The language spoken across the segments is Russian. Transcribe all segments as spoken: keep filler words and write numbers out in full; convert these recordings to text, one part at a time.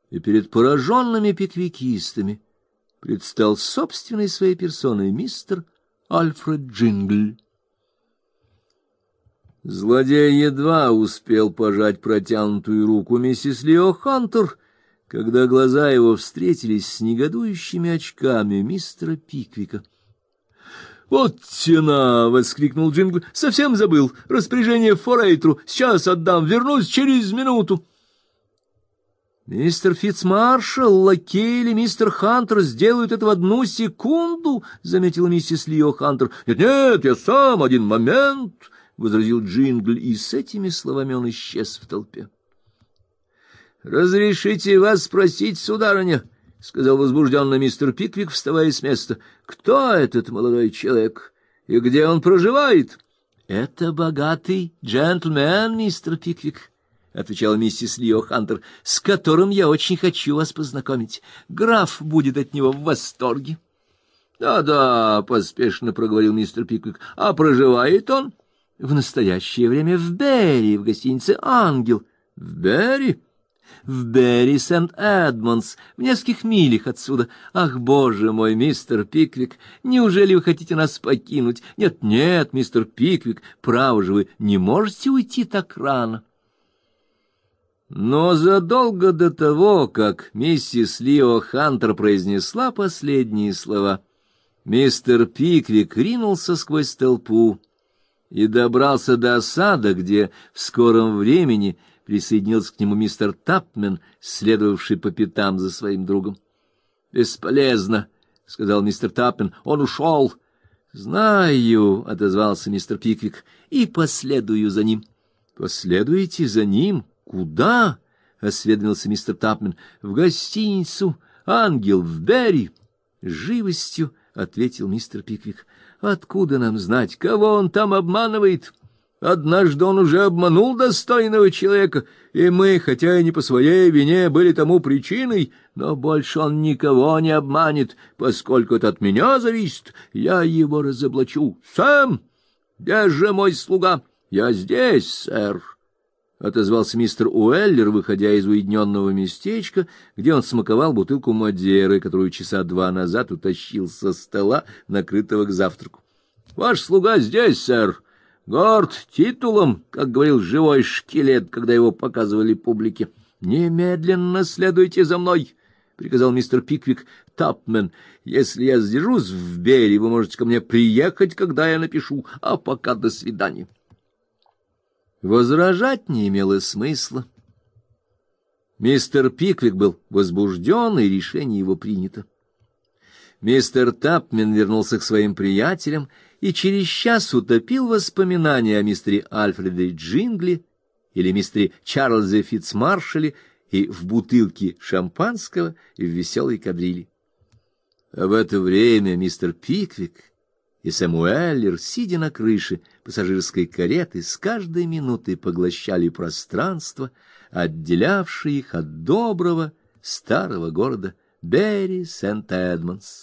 и перед пораженными пиквикистами предстал собственной своей персоной мистер Альфред Джингль. Злодей едва успел пожать протянутую руку миссис Лио Хантер, когда глаза его встретились с негодующими очками мистера Пиквика. «Вот тена!» — воскликнул Джингль. «Совсем забыл. Распоряжение форейтеру. Сейчас отдам. Вернусь через минуту». «Мистер Фитцмаршалл, лакей или мистер Хантер сделают это в одну секунду», — заметила миссис Лио Хантер. «Нет-нет, я сам, один момент», — возразил Джингль, и с этими словами он исчез в толпе. «Разрешите вас спросить, сударыня», — сказал возбужденно мистер Пиквик, вставая с места, — «кто этот молодой человек и где он проживает?» «Это богатый джентльмен, мистер Пиквик», — отвечала миссис Лио Хантер, — «с которым я очень хочу вас познакомить. Граф будет от него в восторге». «Да-да», — поспешно проговорил мистер Пиквик, — «а проживает он?» «В настоящее время в Берри, в гостинице «Ангел». «В Берри?» «В Берри Сент-Эдмондс, в нескольких милях отсюда. Ах, боже мой, мистер Пиквик, неужели вы хотите нас покинуть? Нет-нет, мистер Пиквик, право же, вы не можете уйти так рано». Но задолго до того, как миссис Лио Хантер произнесла последние слова, мистер Пиквик ринулся сквозь толпу и добрался до сада, где в скором времени присоединился к нему мистер Тапмен, следовавший по пятам за своим другом. «Бесполезно», — сказал мистер Тапмен, — «он ушел». «Знаю», — отозвался мистер Пиквик, — «и последую за ним». «Последуете за ним? Куда?» — осведомился мистер Тапмен. «В гостиницу «Ангел» в Берри». С живостью ответил мистер Пиквик. «Откуда нам знать, кого он там обманывает? Однажды он уже обманул достойного человека, и мы, хотя и не по своей вине, были тому причиной, но больше он никого не обманет, поскольку это от меня зависит. Я его разоблачу. Сэм, где же мой слуга?» «Я здесь, сэр», — отозвался мистер Уэллер, выходя из уединенного местечка, где он смаковал бутылку Мадеры, которую часа два назад утащил со стола, накрытого к завтраку. «Ваш слуга здесь, сэр. Горд титулом, как говорил живой шкелет, когда его показывали публике. Немедленно следуйте за мной», — приказал мистер Пиквик. «Тапмен, если я задержусь в Берри, вы можете ко мне приехать, когда я напишу, а пока до свидания». Возражать не имело смысла. Мистер Пиквик был возбужден, и решение его принято. Мистер Тапмен вернулся к своим приятелям и через час утопил воспоминания о мистере Альфреде Джингле или мистере Чарльзе Фитцмаршалле и в бутылке шампанского и в веселой кадрили. А в это время мистер Пиквик и Сэм Уэллер, сидя на крыше пассажирской кареты, с каждой минутой поглощали пространство, отделявшее их от доброго старого города Берри Сент-Эдмондс.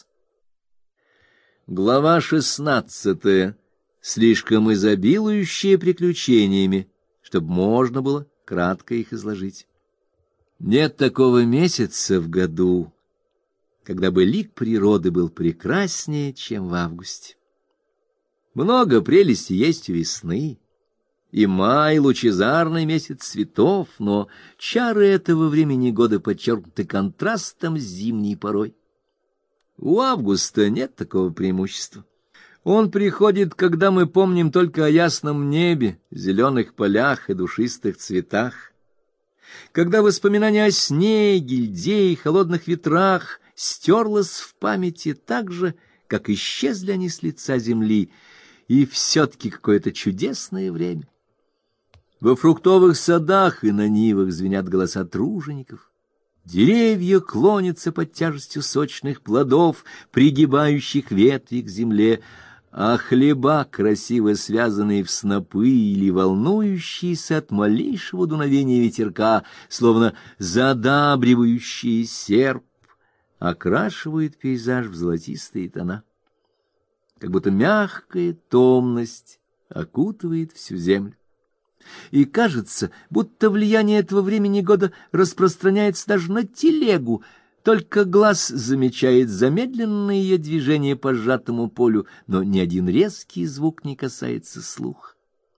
Глава шестнадцатая, слишком изобилующая приключениями, чтобы можно было кратко их изложить. Нет такого месяца в году, когда бы лик природы был прекраснее, чем в августе. Много прелести есть у весны, и май — лучезарный месяц цветов, но чары этого времени года подчеркнуты контрастом с зимней порой. У августа нет такого преимущества. Он приходит, когда мы помним только о ясном небе, зеленых полях и душистых цветах, когда воспоминания о снеге, льде и холодных ветрах стерлось в памяти так же, как исчезли они с лица земли, и все-таки какое-то чудесное время. Во фруктовых садах и на нивах звенят голоса тружеников, деревья клонятся под тяжестью сочных плодов, пригибающих ветви к земле, а хлеба, красиво связанные в снопы или волнующиеся от малейшего дуновения ветерка, словно задабривающие серп, окрашивают пейзаж в золотистые тона. Как будто мягкая томность окутывает всю землю. И кажется, будто влияние этого времени года распространяется даже на телегу. Только глаз замечает замедленное ее движение по сжатому полю, но ни один резкий звук не касается слуха.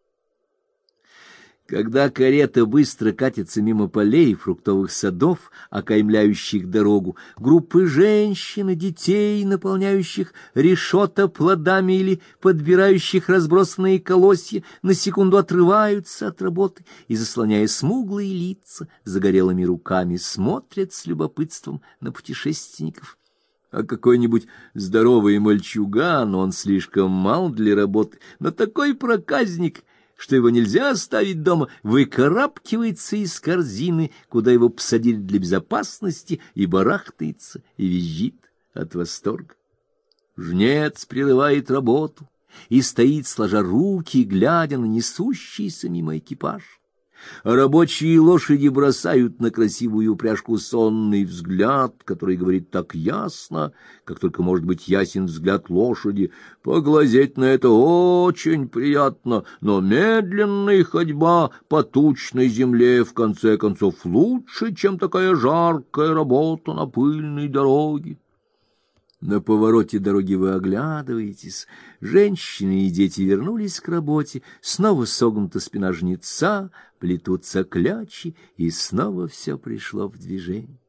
Когда карета быстро катится мимо полей и фруктовых садов, окаймляющих дорогу, группы женщин и детей, наполняющих решета плодами или подбирающих разбросанные колосья, на секунду отрываются от работы и, заслоняя смуглые лица загорелыми руками, смотрят с любопытством на путешественников. А какой-нибудь здоровый мальчуган, он слишком мал для работы, но такой проказник, что его нельзя оставить дома, выкарабкивается из корзины, куда его посадили для безопасности, и барахтается, и визжит от восторга. Жнец прерывает работу и стоит, сложа руки, глядя на несущийся мимо экипаж. А рабочие лошади бросают на красивую упряжку сонный взгляд, который говорит так ясно, как только может быть ясен взгляд лошади. Поглазеть на это очень приятно, но медленная ходьба по тучной земле в конце концов лучше, чем такая жаркая работа на пыльной дороге. На повороте дороги вы оглядываетесь. Женщины и дети вернулись к работе, снова согнута спина жнеца, плетутся клячи, и снова все пришло в движение.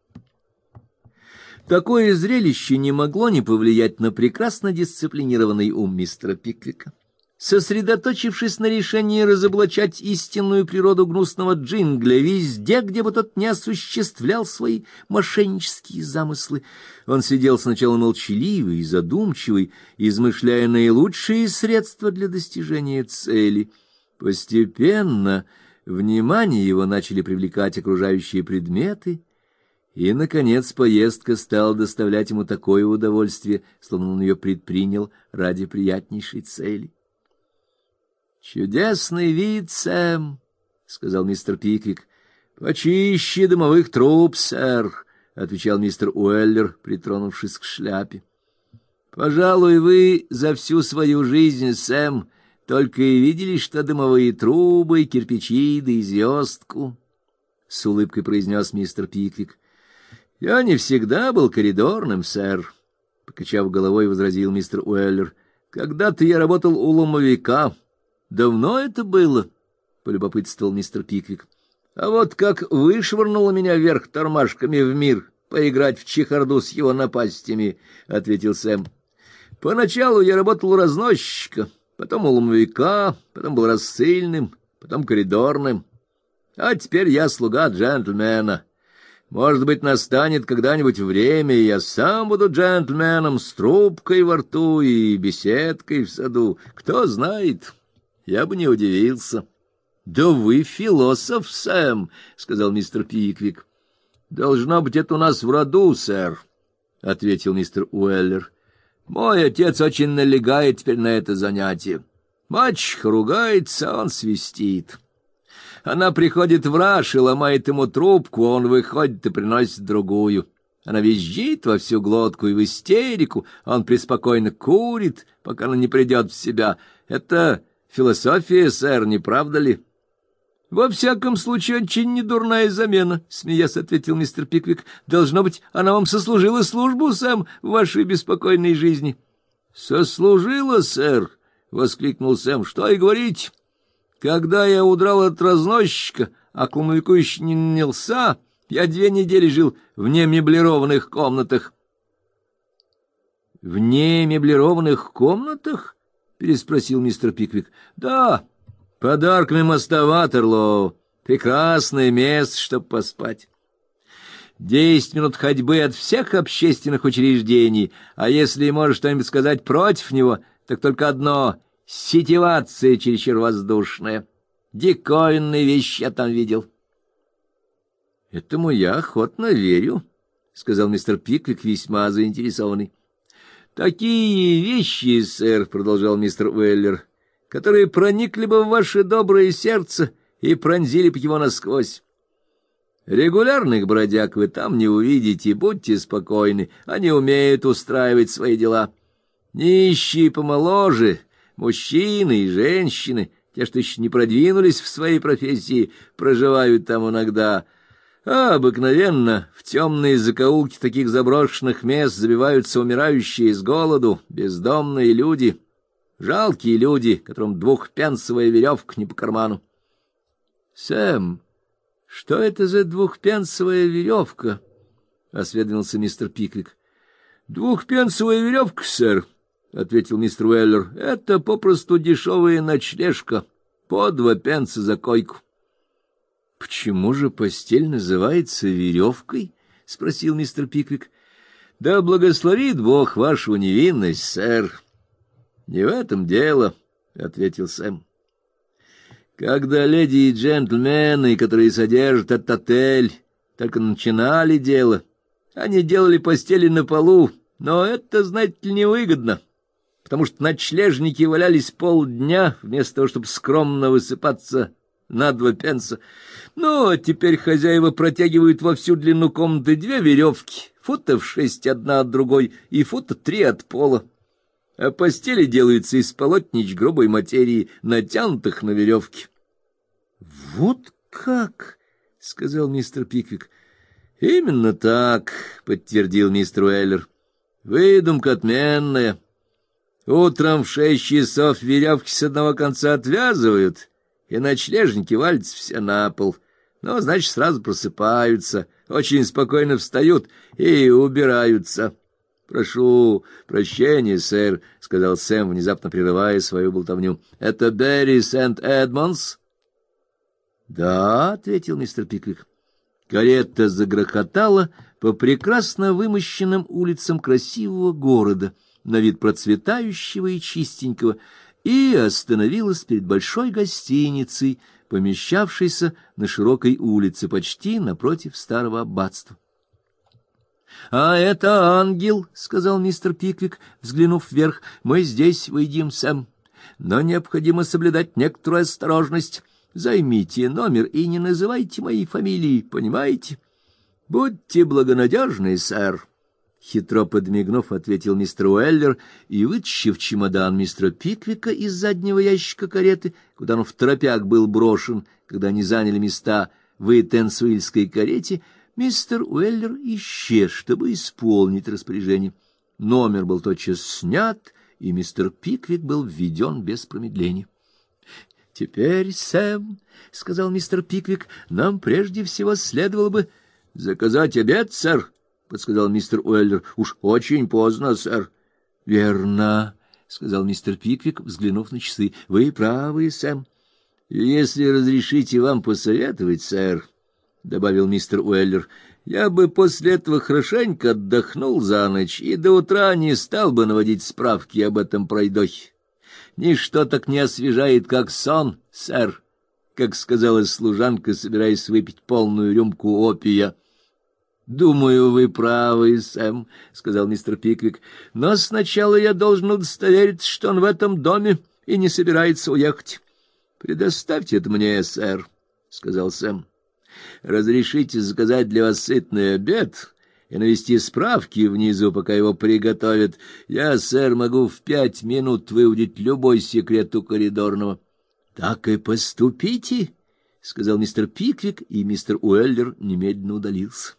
Такое зрелище не могло не повлиять на прекрасно дисциплинированный ум мистера Пиквика. Сосредоточившись на решении разоблачать истинную природу гнусного Джингля везде, где бы тот не осуществлял свои мошеннические замыслы, он сидел сначала молчаливый и задумчивый, измышляя наилучшие средства для достижения цели. Постепенно внимание его начали привлекать окружающие предметы, и, наконец, поездка стала доставлять ему такое удовольствие, словно он ее предпринял ради приятнейшей цели. «Чудесный вид, Сэм», — сказал мистер Пиквик. «Почище дымовых труб, сэр», — отвечал мистер Уэллер, притронувшись к шляпе. «Пожалуй, вы за всю свою жизнь, Сэм, только и видели, что дымовые трубы, кирпичи да и звездку», — с улыбкой произнес мистер Пиквик. «Я не всегда был коридорным, сэр», — покачав головой, возразил мистер Уэллер. «Когда-то я работал у ломовика». «Давно это было?» — полюбопытствовал мистер Пиквик. «А вот как вышвырнуло меня вверх тормашками в мир поиграть в чехарду с его напастями», — ответил Сэм. «Поначалу я работал у разносчика, потом у ломовика, потом был рассыльным, потом коридорным. А теперь я слуга джентльмена. Может быть, настанет когда-нибудь время, и я сам буду джентльменом с трубкой во рту и беседкой в саду. Кто знает, я бы не удивился». «Да вы философ, Сэм», — сказал мистер Пиквик. «Должно быть, это у нас в роду, сэр», — ответил мистер Уэллер. «Мой отец очень налегает теперь на это занятие. Мачеха ругается, он свистит. Она приходит в раж и ломает ему трубку, а он выходит и приносит другую. Она визжит во всю глотку и в истерику, а он преспокойно курит, пока она не придет в себя. Это философия, сэр, не правда ли?» «Во всяком случае, очень недурная замена», — смеясь ответил мистер Пиквик. «Должно быть, она вам сослужила службу, Сэм, в вашей беспокойной жизни». «Сослужила, сэр», — воскликнул Сэм. «Что и говорить. Когда я удрал от разносчика, а к ломовику еще не нанялся, я две недели жил в немеблированных комнатах». «В немеблированных комнатах?» — переспросил мистер Пиквик. «Да». «Подарок мимо Ватерлоо. Прекрасное место, чтоб поспать. Десять минут ходьбы от всех общественных учреждений, а если можешь что-нибудь сказать против него, так только одно — ситивация чересчур воздушная. Диковинные вещи я там видел». «Этому я охотно верю», — сказал мистер Пиквик, весьма заинтересованный. «Такие вещи, сэр, — продолжал мистер Уэллер, — которые проникли бы в ваше доброе сердце и пронзили бы его насквозь. Регулярных бродяг вы там не увидите, будьте спокойны, они умеют устраивать свои дела. Нищие помоложе, мужчины и женщины, Те, что еще не продвинулись в своей профессии, проживают там иногда. А обыкновенно в темные закоулки таких заброшенных мест забиваются умирающие с голоду, бездомные люди, жалкие люди, которым двухпенсовая веревка не по карману. — Сэм, что это за двухпенсовая веревка? — осведомился мистер Пиквик. — Двухпенсовая веревка, сэр, — ответил мистер Уэллер. — Это попросту дешевая ночлежка, по два пенса за койку. — Почему же постель называется веревкой? — спросил мистер Пиквик. — Да благословит Бог вашу невинность, сэр. — Не в этом дело, — ответил Сэм. — Когда леди и джентльмены, которые содержат этот отель, только начинали дело, они делали постели на полу, но это, знаете ли, невыгодно, потому что ночлежники валялись полдня вместо того, чтобы скромно высыпаться на два пенса. Ну, а теперь хозяева протягивают во всю длину комнаты две веревки, футов шесть одна от другой и фута три от пола. А постели делаются из полотнищ грубой материи, натянутых на веревки. — Вот как, — сказал мистер Пиквик. — Именно так, — подтвердил мистер Уэллер. — Выдумка отменная. Утром в шесть часов веревки с одного конца отвязывают, и ночлежники валятся все на пол. Ну, значит, сразу просыпаются, очень спокойно встают и убираются. — Прошу прощения, сэр, — сказал Сэм, внезапно прерывая свою болтовню. — Это Берри Сент-Эдмондс? — Да, — ответил мистер Пиквик. Карета загрохотала по прекрасно вымощенным улицам красивого города, на вид процветающего и чистенького, и остановилась перед большой гостиницей, помещавшейся на широкой улице, почти напротив старого аббатства. — А это ангел, — сказал мистер Пиквик, взглянув вверх. — Мы здесь выйдем, Сэм, но необходимо соблюдать некоторую осторожность. Займите номер и не называйте моей фамилии, понимаете? — Будьте благонадежны, сэр. Хитро подмигнув, ответил мистер Уэллер и, вытащив чемодан мистера Пиквика из заднего ящика кареты, куда он второпях был брошен, когда они заняли места в Эйтенсуильской карете, мистер Уэллер исчез, чтобы исполнить распоряжение. Номер был тотчас снят, и мистер Пиквик был введен без промедления. — Теперь, Сэм, — сказал мистер Пиквик, — нам прежде всего следовало бы... — Заказать обед, сэр, — подсказал мистер Уэллер. — Уж очень поздно, сэр. — Верно, — сказал мистер Пиквик, взглянув на часы. — Вы правы, Сэм. — Если разрешите вам посоветовать, сэр, — добавил мистер Уэллер, — я бы после этого хорошенько отдохнул за ночь и до утра не стал бы наводить справки об этом пройдохе. Ничто так не освежает, как сон, сэр, как сказала служанка, собираясь выпить полную рюмку опия. — Думаю, вы правы, Сэм, — сказал мистер Пиквик, — но сначала я должен удостовериться, что он в этом доме и не собирается уехать. — Предоставьте это мне, сэр, — сказал Сэм. — Разрешите заказать для вас сытный обед и навести справки внизу, пока его приготовят. Я, сэр, могу в пять минут выудить любой секрет у коридорного. — Так и поступите, — сказал мистер Пиквик, и мистер Уэллер немедленно удалился.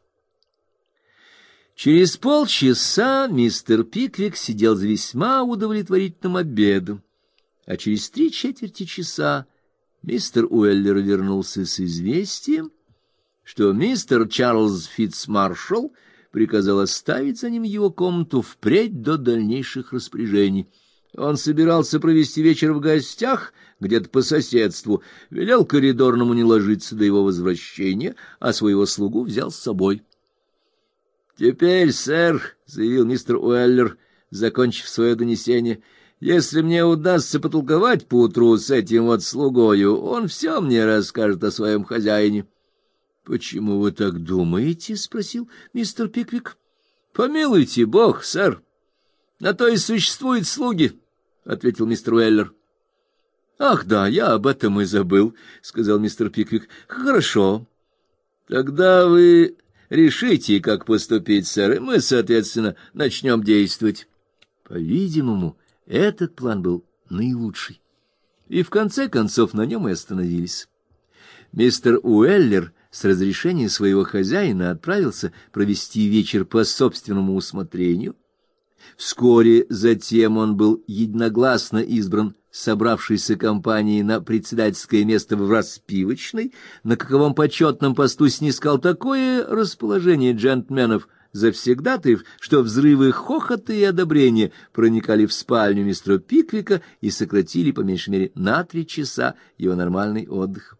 Через полчаса мистер Пиквик сидел за весьма удовлетворительным обедом, а через три четверти часа мистер Уэллер вернулся с известием, что мистер Чарльз Фитцмаршалл приказал оставить за ним его комнату впредь до дальнейших распоряжений. Он собирался провести вечер в гостях, где-то по соседству, велел коридорному не ложиться до его возвращения, а своего слугу взял с собой. — Теперь, сэр, — заявил мистер Уэллер, закончив свое донесение, — если мне удастся потолковать поутру с этим вот слугою, он все мне расскажет о своем хозяине. — Почему вы так думаете? — спросил мистер Пиквик. — Помилуйте Бог, сэр. На то и существуют слуги, — ответил мистер Уэллер. — Ах, да, я об этом и забыл, — сказал мистер Пиквик. — Хорошо. Тогда вы решите, как поступить, сэр, и мы, соответственно, начнем действовать. По-видимому, этот план был наилучший. и в конце концов на нем и остановились. Мистер Уэллер с разрешения своего хозяина отправился провести вечер по собственному усмотрению. Вскоре затем он был единогласно избран собравшейся компанией на председательское место в распивочной, на каковом почетном посту снискал такое расположение джентльменов завсегдатаев, что взрывы хохота и одобрения проникали в спальню мистера Пиквика и сократили по меньшей мере на три часа его нормальный отдых.